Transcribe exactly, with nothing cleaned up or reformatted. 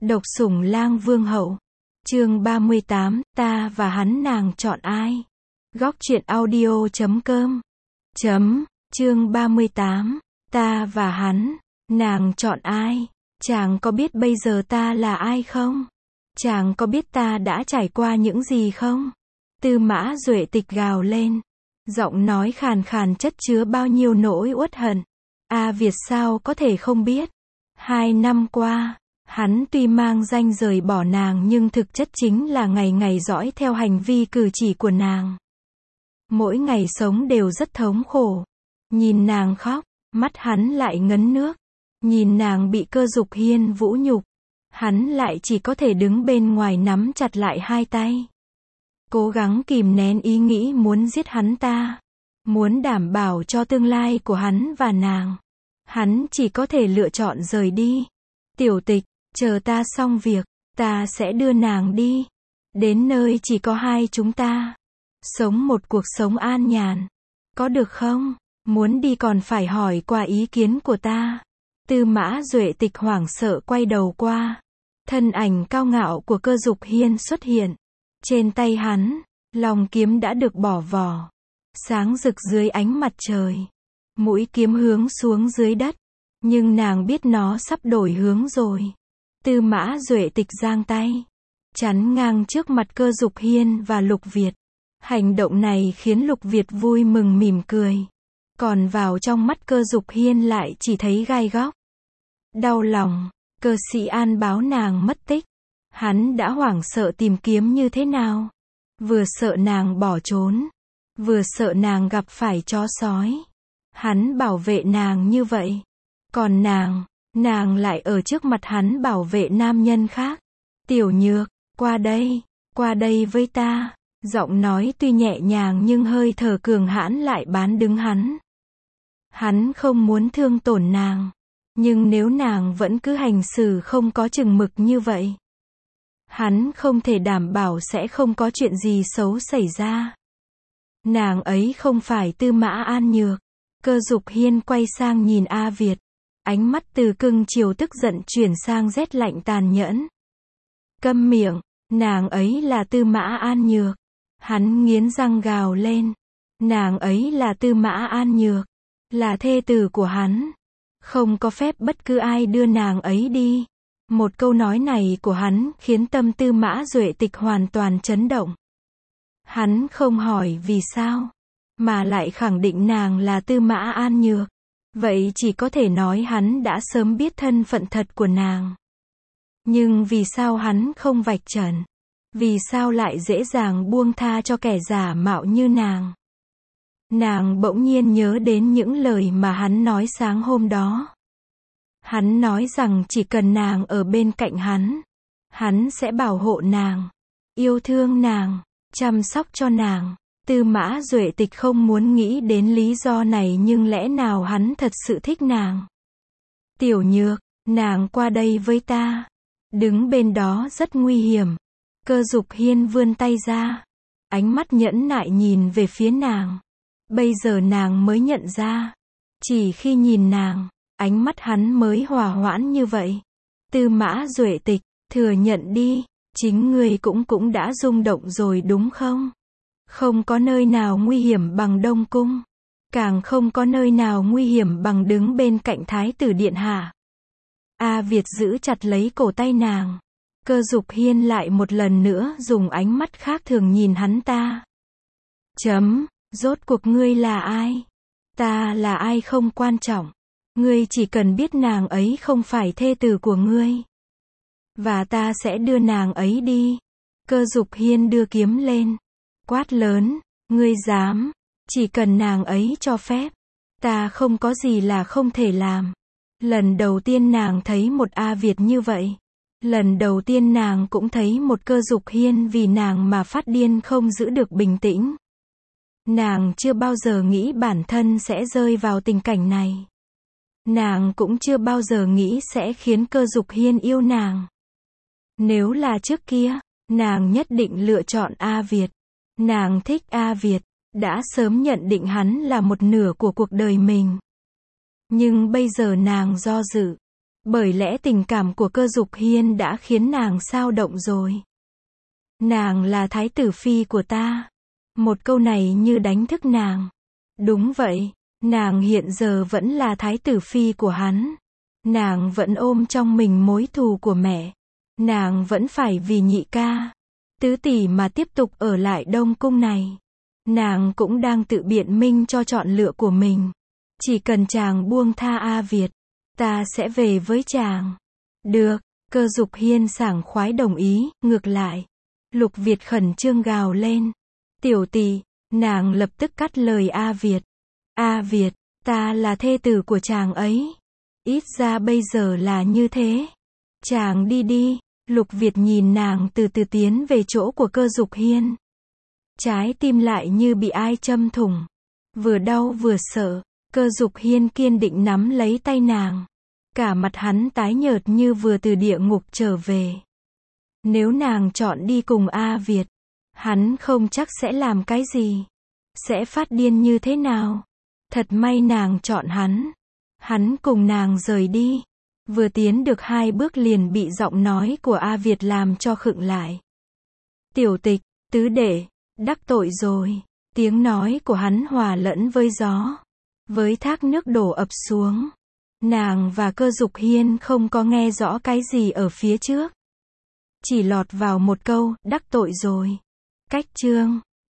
Độc sủng lang vương hậu. Chương ba mươi tám, ta và hắn nàng chọn ai? Góc truyện audio chấm com. Chấm, chương ba mươi tám, ta và hắn, nàng chọn ai? Chàng có biết bây giờ ta là ai không? Chàng có biết ta đã trải qua những gì không? Tư Mã Duệ Tịch gào lên. Giọng nói khàn khàn chất chứa bao nhiêu nỗi uất hận. A Việt sao có thể không biết? Hai năm qua, hắn tuy mang danh rời bỏ nàng nhưng thực chất chính là ngày ngày dõi theo hành vi cử chỉ của nàng. Mỗi ngày sống đều rất thống khổ. Nhìn nàng khóc, mắt hắn lại ngấn nước. Nhìn nàng bị Cơ Dục Hiên vũ nhục, hắn lại chỉ có thể đứng bên ngoài nắm chặt lại hai tay. Cố gắng kìm nén ý nghĩ muốn giết hắn ta. Muốn đảm bảo cho tương lai của hắn và nàng. Hắn chỉ có thể lựa chọn rời đi. Tiểu Tịch, chờ ta xong việc, ta sẽ đưa nàng đi. Đến nơi chỉ có hai chúng ta. Sống một cuộc sống an nhàn. Có được không? Muốn đi còn phải hỏi qua ý kiến của ta. Tư Mã Duệ Tịch hoảng sợ quay đầu qua. Thân ảnh cao ngạo của Cơ Dục Hiên xuất hiện. Trên tay hắn, lòng kiếm đã được bỏ vỏ. Sáng rực dưới ánh mặt trời. Mũi kiếm hướng xuống dưới đất. Nhưng nàng biết nó sắp đổi hướng rồi. Tư Mã Duệ Tịch giang tay. Chắn ngang trước mặt Cơ Dục Hiên và Lục Việt. Hành động này khiến Lục Việt vui mừng mỉm cười. Còn vào trong mắt Cơ Dục Hiên lại chỉ thấy gai góc. Đau lòng, Cơ Sĩ An báo nàng mất tích. Hắn đã hoảng sợ tìm kiếm như thế nào. Vừa sợ nàng bỏ trốn. Vừa sợ nàng gặp phải chó sói. Hắn bảo vệ nàng như vậy. Còn nàng, nàng lại ở trước mặt hắn bảo vệ nam nhân khác. Tiểu Nhược, qua đây, qua đây với ta. Giọng nói tuy nhẹ nhàng nhưng hơi thở cường hãn lại bán đứng hắn. Hắn không muốn thương tổn nàng. Nhưng nếu nàng vẫn cứ hành xử không có chừng mực như vậy, hắn không thể đảm bảo sẽ không có chuyện gì xấu xảy ra. Nàng ấy không phải Tư Mã An Nhược. Cơ Dục Hiên quay sang nhìn A Việt. Ánh mắt từ cưng chiều tức giận chuyển sang rét lạnh tàn nhẫn. Câm miệng, nàng ấy là Tư Mã An Nhược. Hắn nghiến răng gào lên. Nàng ấy là Tư Mã An Nhược. Là thê tử của hắn. Không có phép bất cứ ai đưa nàng ấy đi. Một câu nói này của hắn khiến tâm Tư Mã Duệ Tịch hoàn toàn chấn động. Hắn không hỏi vì sao, mà lại khẳng định nàng là Tư Mã An Nhược. Vậy chỉ có thể nói hắn đã sớm biết thân phận thật của nàng. Nhưng vì sao hắn không vạch trần? Vì sao lại dễ dàng buông tha cho kẻ giả mạo như nàng? Nàng bỗng nhiên nhớ đến những lời mà hắn nói sáng hôm đó. Hắn nói rằng chỉ cần nàng ở bên cạnh hắn, hắn sẽ bảo hộ nàng, yêu thương nàng, chăm sóc cho nàng. Tư Mã Duệ Tịch không muốn nghĩ đến lý do này nhưng lẽ nào hắn thật sự thích nàng? Tiểu Nhược, nàng qua đây với ta. Đứng bên đó rất nguy hiểm. Cơ Dục Hiên vươn tay ra. Ánh mắt nhẫn nại nhìn về phía nàng. Bây giờ nàng mới nhận ra. Chỉ khi nhìn nàng, ánh mắt hắn mới hòa hoãn như vậy. Tư Mã Duệ Tịch, thừa nhận đi. Chính ngươi cũng cũng đã rung động rồi đúng không? Không có nơi nào nguy hiểm bằng Đông Cung. Càng không có nơi nào nguy hiểm bằng đứng bên cạnh Thái tử điện hạ. A Việt giữ chặt lấy cổ tay nàng. Cơ Dục Hiên lại một lần nữa dùng ánh mắt khác thường nhìn hắn ta. Chấm, rốt cuộc ngươi là ai? Ta là ai không quan trọng. Ngươi chỉ cần biết nàng ấy không phải thê tử của ngươi. Và ta sẽ đưa nàng ấy đi. Cơ Dục Hiên đưa kiếm lên. Quát lớn, ngươi dám, chỉ cần nàng ấy cho phép. Ta không có gì là không thể làm. Lần đầu tiên nàng thấy một A Việt như vậy. Lần đầu tiên nàng cũng thấy một Cơ Dục Hiên vì nàng mà phát điên không giữ được bình tĩnh. Nàng chưa bao giờ nghĩ bản thân sẽ rơi vào tình cảnh này. Nàng cũng chưa bao giờ nghĩ sẽ khiến Cơ Dục Hiên yêu nàng. Nếu là trước kia, nàng nhất định lựa chọn A Việt. Nàng thích A Việt, đã sớm nhận định hắn là một nửa của cuộc đời mình. Nhưng bây giờ nàng do dự. Bởi lẽ tình cảm của Cơ Dục Hiên đã khiến nàng xao động rồi. Nàng là thái tử phi của ta. Một câu này như đánh thức nàng. Đúng vậy, nàng hiện giờ vẫn là thái tử phi của hắn. Nàng vẫn ôm trong mình mối thù của mẹ. Nàng vẫn phải vì nhị ca, tứ tỷ mà tiếp tục ở lại Đông Cung này. Nàng cũng đang tự biện minh cho chọn lựa của mình. Chỉ cần chàng buông tha A Việt, ta sẽ về với chàng. Được, Cơ Dục Hiên sảng khoái đồng ý, ngược lại. Lục Việt khẩn trương gào lên. Tiểu tỷ, nàng lập tức cắt lời A Việt. A Việt, ta là thê tử của chàng ấy. Ít ra bây giờ là như thế. Chàng đi đi. Lục Việt nhìn nàng từ từ tiến về chỗ của Cơ Dục Hiên. Trái tim lại như bị ai châm thủng. Vừa đau vừa sợ, Cơ Dục Hiên kiên định nắm lấy tay nàng. Cả mặt hắn tái nhợt như vừa từ địa ngục trở về. Nếu nàng chọn đi cùng A Việt, hắn không chắc sẽ làm cái gì. Sẽ phát điên như thế nào. Thật may nàng chọn hắn. Hắn cùng nàng rời đi. Vừa tiến được hai bước liền bị giọng nói của A Việt làm cho khựng lại. Tiểu tịch, tứ đệ, đắc tội rồi. Tiếng nói của hắn hòa lẫn với gió. Với thác nước đổ ập xuống. Nàng và Cơ Dục Hiên không có nghe rõ cái gì ở phía trước. Chỉ lọt vào một câu, đắc tội rồi. Cách chương